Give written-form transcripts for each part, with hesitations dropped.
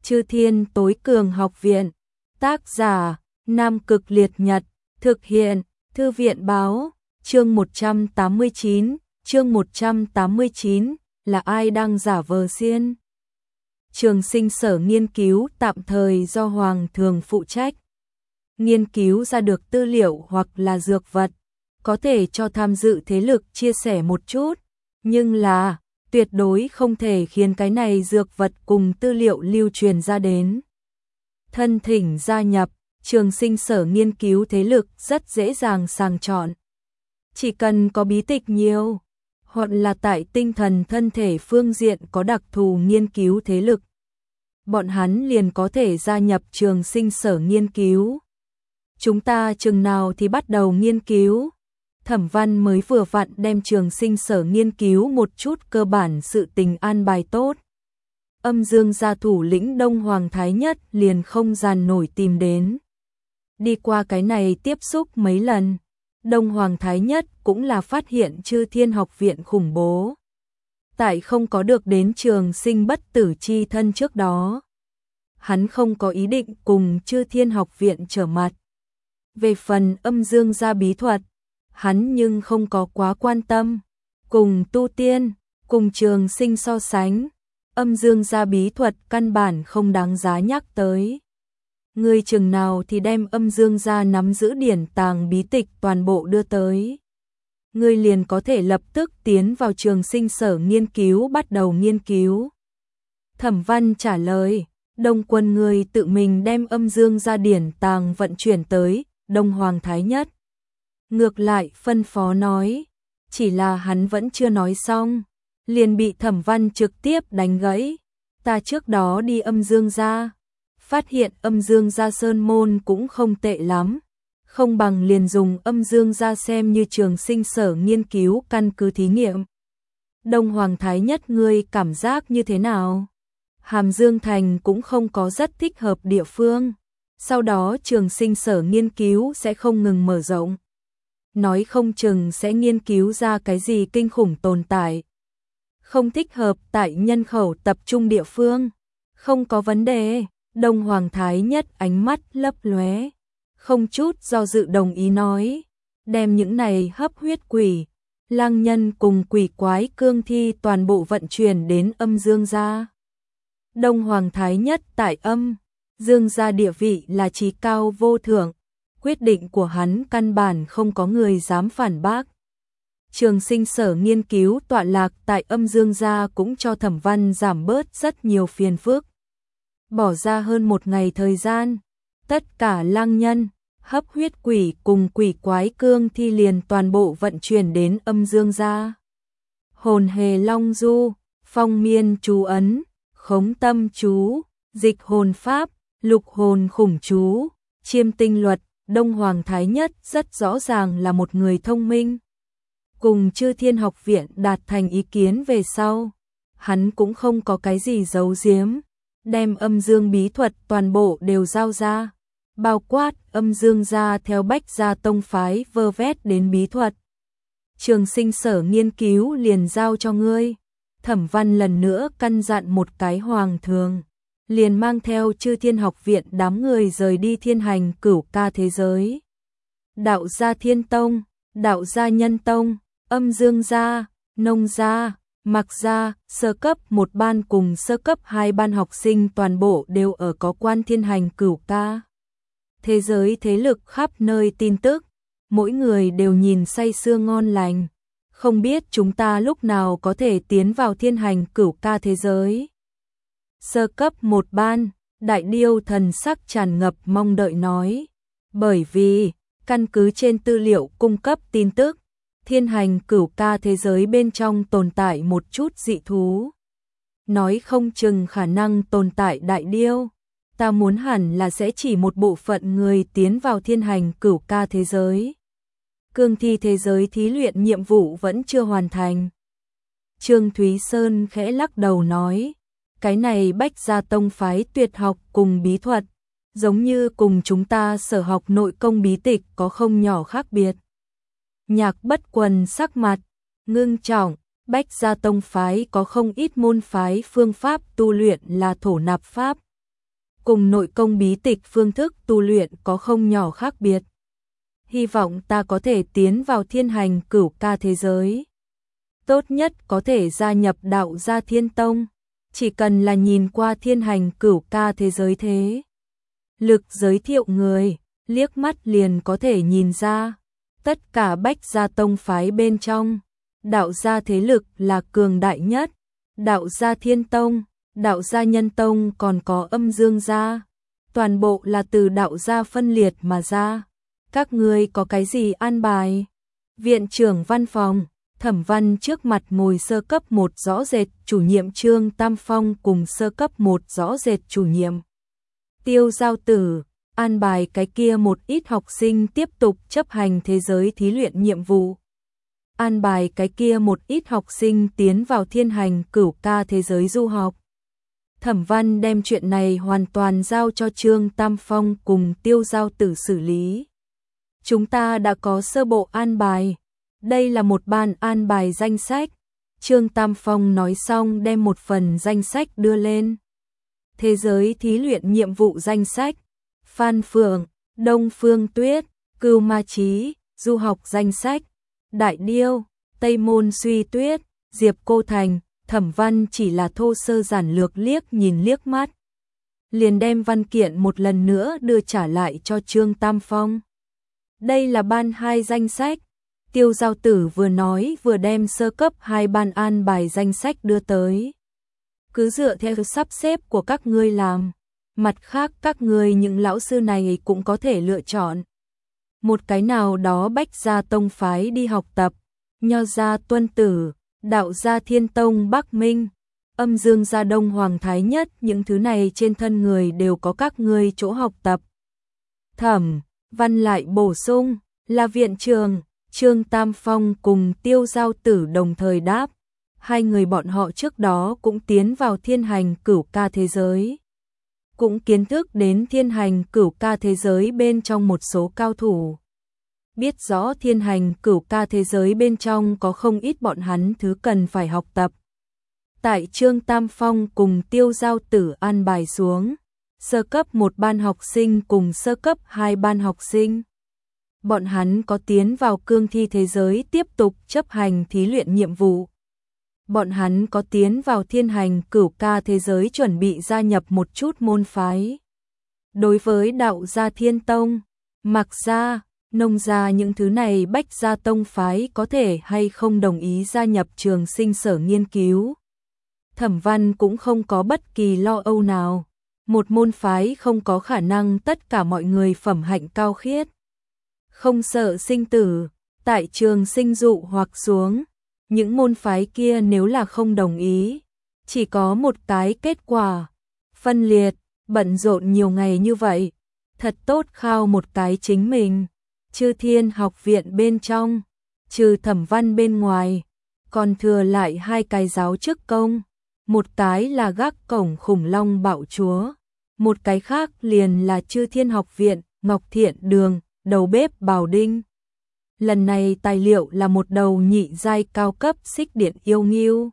Chư Thiên Tối Cường Học Viện. Tác giả: Nam Cực Liệt Nhật. Thực hiện: Thư viện báo. Chương 189. Chương 189 là ai đang giả vờ xiên? Trường Sinh Sở nghiên cứu tạm thời do Hoàng Thường phụ trách. Nghiên cứu ra được tư liệu hoặc là dược vật, có thể cho tham dự thế lực chia sẻ một chút, nhưng là tuyệt đối không thể khiến cái này dược vật cùng tư liệu lưu truyền ra đến. Thân thỉnh gia nhập, Trường Sinh Sở nghiên cứu thế lực rất dễ dàng sàng chọn. Chỉ cần có bí tịch nhiều, hoặc là tại tinh thần thân thể phương diện có đặc thù nghiên cứu thế lực, bọn hắn liền có thể gia nhập Trường Sinh Sở nghiên cứu. Chúng ta chừng nào thì bắt đầu nghiên cứu? Thẩm Văn mới vừa vặn đem Trường Sinh Sở nghiên cứu một chút cơ bản sự tình an bài tốt. Âm Dương gia thủ lĩnh Đông Hoàng Thái Nhất liền không dàn nổi tìm đến. Đi qua cái này tiếp xúc mấy lần, Đông Hoàng Thái Nhất cũng là phát hiện Chư Thiên Học Viện khủng bố. Tại không có được đến Trường Sinh bất tử chi thân trước đó, hắn không có ý định cùng Chư Thiên Học Viện trở mặt. Về phần Âm Dương gia bí thuật, hắn nhưng không có quá quan tâm. Cùng tu tiên, cùng Trường Sinh so sánh, Âm Dương gia bí thuật căn bản không đáng giá nhắc tới. Ngươi chừng nào thì đem Âm Dương gia nắm giữ điển tàng bí tịch toàn bộ đưa tới, ngươi liền có thể lập tức tiến vào Trường Sinh Sở nghiên cứu bắt đầu nghiên cứu. Thẩm Văn trả lời, Đông Quân ngươi tự mình đem Âm Dương gia điển tàng vận chuyển tới Đông Hoàng Thái Nhất. Ngược lại phân phó nói, chỉ là hắn vẫn chưa nói xong, liền bị Thẩm Văn trực tiếp đánh gãy. Ta trước đó đi Âm Dương gia, phát hiện Âm Dương gia sơn môn cũng không tệ lắm, không bằng liền dùng Âm Dương gia xem như Trường Sinh Sở nghiên cứu căn cứ thí nghiệm. Đông Hoàng Thái Nhất ngươi cảm giác như thế nào? Hàm Dương Thành cũng không có rất thích hợp địa phương, sau đó Trường Sinh Sở nghiên cứu sẽ không ngừng mở rộng. Nói không chừng sẽ nghiên cứu ra cái gì kinh khủng tồn tại. Không thích hợp tại nhân khẩu tập trung địa phương. Không có vấn đề. Đông Hoàng Thái Nhất ánh mắt lấp lóe, không chút do dự đồng ý nói, đem những này hấp huyết quỷ, lang nhân cùng quỷ quái cương thi toàn bộ vận chuyển đến Âm Dương gia. Đông Hoàng Thái Nhất tại Âm Dương gia địa vị là chí cao vô thượng, quyết định của hắn căn bản không có người dám phản bác. Trường Sinh Sở nghiên cứu tọa lạc tại Âm Dương gia cũng cho Thẩm Văn giảm bớt rất nhiều phiền phức. Bỏ ra hơn một ngày thời gian, tất cả lang nhân, hấp huyết quỷ cùng quỷ quái cương thi liền toàn bộ vận chuyển đến Âm Dương gia. Hồn hề long du, phong miên chú ấn, khống tâm chú, dịch hồn pháp, lục hồn khủng chú, chiêm tinh luật. Đông Hoàng Thái Nhất rất rõ ràng là một người thông minh. Cùng Chư Thiên Học Viện đạt thành ý kiến về sau, hắn cũng không có cái gì giấu giếm, đem Âm Dương bí thuật toàn bộ đều giao ra, bao quát Âm Dương gia theo Bách gia tông phái vơ vét đến bí thuật. Trường Sinh Sở nghiên cứu liền giao cho ngươi. Thẩm Văn lần nữa căn dặn một cái Hoàng Thường, liền mang theo Chư Thiên Học Viện đám người rời đi Thiên Hành Cửu Ca thế giới. Đạo gia Thiên Tông, Đạo gia Nhân Tông, Âm Dương gia, Nông gia, Mạc gia, sơ cấp 1 ban cùng sơ cấp 2 ban học sinh toàn bộ đều ở có quan Thiên Hành Cửu Ca. Thế giới thế lực khắp nơi tin tức, mỗi người đều nhìn say sưa ngon lành, không biết chúng ta lúc nào có thể tiến vào Thiên Hành Cửu Ca thế giới. Sơ cấp 1 ban, Đại Điêu thần sắc tràn ngập mong đợi nói, bởi vì căn cứ trên tư liệu cung cấp tin tức, Thiên Hành Cửu Ca thế giới bên trong tồn tại một chút dị thú. Nói không chừng khả năng tồn tại đại điêu, ta muốn hẳn là sẽ chỉ một bộ phận người tiến vào Thiên Hành Cửu Ca thế giới. Cương thi thế giới thí luyện nhiệm vụ vẫn chưa hoàn thành. Trương Thúy Sơn khẽ lắc đầu nói, cái này Bách gia tông phái tuyệt học cùng bí thuật, giống như cùng chúng ta sở học nội công bí tịch có không nhỏ khác biệt. Nhạc Bất Quần sắc mặt ngưng trọng, Bách gia tông phái có không ít môn phái phương pháp tu luyện là thổ nạp pháp, cùng nội công bí tịch phương thức tu luyện có không nhỏ khác biệt. Hy vọng ta có thể tiến vào Thiên Hành Cửu Ca thế giới. Tốt nhất có thể gia nhập Đạo gia Thiên Tông, chỉ cần là nhìn qua Thiên Hành Cửu Ca thế giới thế lực giới thiệu người, liếc mắt liền có thể nhìn ra, tất cả Bách gia tông phái bên trong, Đạo gia thế lực là cường đại nhất, Đạo gia Thiên Tông, Đạo gia Nhân Tông còn có Âm Dương gia, toàn bộ là từ Đạo gia phân liệt mà ra. Các ngươi có cái gì an bài? Viện trưởng văn phòng, Thẩm Văn trước mặt ngồi sơ cấp 1 rõ rệt chủ nhiệm Trương Tam Phong cùng sơ cấp 1 rõ rệt chủ nhiệm Tiêu Giao Tử, an bài cái kia một ít học sinh tiếp tục chấp hành thế giới thí luyện nhiệm vụ. An bài cái kia một ít học sinh tiến vào Thiên Hành Cửu Ca thế giới du học. Thẩm Văn đem chuyện này hoàn toàn giao cho Trương Tam Phong cùng Tiêu Giao Tử xử lý. Chúng ta đã có sơ bộ an bài. Đây là một ban an bài danh sách. Trương Tam Phong nói xong đem một phần danh sách đưa lên. Thế giới thí luyện nhiệm vụ danh sách. Phan Phượng, Đông Phương Tuyết, Cưu Ma Chí, du học danh sách. Đại Điêu, Tây Môn Suy Tuyết, Diệp Cô Thành. Thẩm Văn chỉ là thô sơ giản lược liếc nhìn liếc mắt. Liền đem văn kiện một lần nữa đưa trả lại cho Trương Tam Phong. Đây là ban 2 danh sách. Tiêu Giao Tử vừa nói vừa đem sơ cấp 2 ban an bài danh sách đưa tới. Cứ dựa theo sắp xếp của các ngươi làm. Mặt khác các ngươi những lão sư này cũng có thể lựa chọn. Một cái nào đó Bách gia tông phái đi học tập. Nho gia Tuân Tử, Đạo gia Thiên Tông Bắc Minh, Âm Dương gia Đông Hoàng Thái Nhất, những thứ này trên thân người đều có các ngươi chỗ học tập. Thẩm Văn lại bổ sung, là viện trường. Trương Tam Phong cùng Tiêu Giao Tử đồng thời đáp. Hai người bọn họ trước đó cũng tiến vào Thiên Hành Cửu Ca thế giới. Cũng kiến thức đến Thiên Hành Cửu Ca thế giới bên trong một số cao thủ. Biết rõ Thiên Hành Cửu Ca thế giới bên trong có không ít bọn hắn thứ cần phải học tập. Tại Trương Tam Phong cùng Tiêu Giao Tử an bài xuống. Sơ cấp 1 ban học sinh cùng sơ cấp 2 ban học sinh. Bọn hắn có tiến vào cương thi thế giới tiếp tục chấp hành thí luyện nhiệm vụ. Bọn hắn có tiến vào Thiên Hành Cửu Ca thế giới chuẩn bị gia nhập một chút môn phái. Đối với Đạo gia Thiên Tông, Mạc gia, Nông gia những thứ này Bách gia tông phái có thể hay không đồng ý gia nhập Trường Sinh Sở nghiên cứu. Thẩm Văn cũng không có bất kỳ lo âu nào. Một môn phái không có khả năng tất cả mọi người phẩm hạnh cao khiết. Không sợ sinh tử, tại Trường Sinh dụ hoặc xuống. Những môn phái kia nếu là không đồng ý, chỉ có một cái kết quả. Phân liệt, bận rộn nhiều ngày như vậy. Thật tốt khao một cái chính mình. Chư Thiên học viện bên trong, trừ Thẩm Văn bên ngoài, còn thừa lại 2 cái giáo chức công. Một cái là gác cổng khủng long bạo chúa. Một cái khác liền là Chư Thiên học viện, Ngọc Thiện Đường, đầu bếp Bảo Đinh. Lần này tài liệu là một đầu nhị giai cao cấp xích điện yêu ngưu.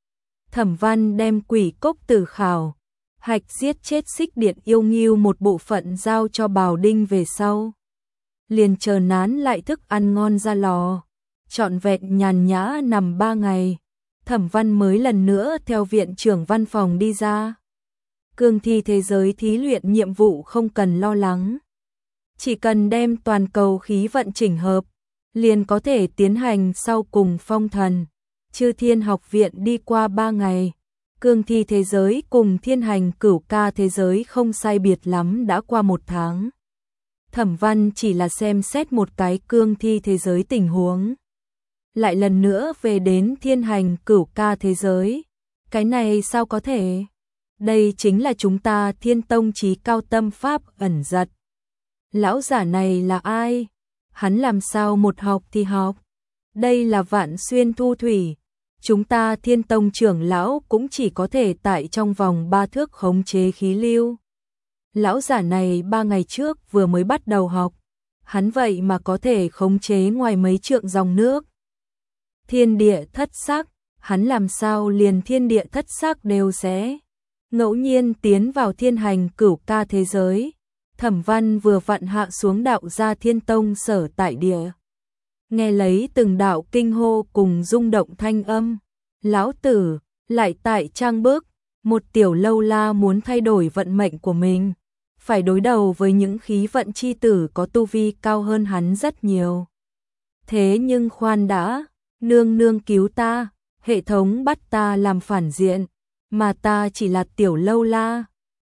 Thẩm Văn đem Quỷ Cốc Tử khảo, hạch giết chết xích điện yêu ngưu một bộ phận giao cho Bảo Đinh về sau. Liền chờ nán lại thức ăn ngon ra lò, trọn vẹn nhàn nhã nằm 3 ngày. Thẩm Văn mới lần nữa theo viện trưởng văn phòng đi ra. Cương thi thế giới thí luyện nhiệm vụ không cần lo lắng. Chỉ cần đem toàn cầu khí vận chỉnh hợp, liền có thể tiến hành sau cùng phong thần. Chư Thiên học viện đi qua 3 ngày. Cương thi thế giới cùng Thiên Hành Cửu Ca thế giới không sai biệt lắm đã qua 1 tháng. Thẩm Văn chỉ là xem xét một cái cương thi thế giới tình huống. Lại lần nữa về đến Thiên Hành Cửu Ca thế giới. Cái này sao có thể? Đây chính là chúng ta Thiên Tông chí cao tâm pháp ẩn giật. Lão giả này là ai? Hắn làm sao một học thì học? Đây là Vạn Xuyên Thu Thủy. Chúng ta Thiên Tông trưởng lão cũng chỉ có thể tại trong vòng 3 thước khống chế khí lưu. Lão giả này 3 ngày trước vừa mới bắt đầu học. Hắn vậy mà có thể khống chế ngoài mấy trượng dòng nước. Thiên địa thất sắc, hắn làm sao liền thiên địa thất sắc đều sẽ. ngẫu nhiên tiến vào thiên hành cửu ca thế giới. Thẩm Văn vừa vặn hạ xuống đạo gia Thiên Tông sở tại địa. Nghe lấy từng đạo kinh hô cùng rung động thanh âm, lão tử lại tại trang bước, một tiểu lâu la muốn thay đổi vận mệnh của mình, phải đối đầu với những khí vận chi tử có tu vi cao hơn hắn rất nhiều. Thế nhưng khoan đã, nương nương cứu ta, hệ thống bắt ta làm phản diện, mà ta chỉ là tiểu lâu la,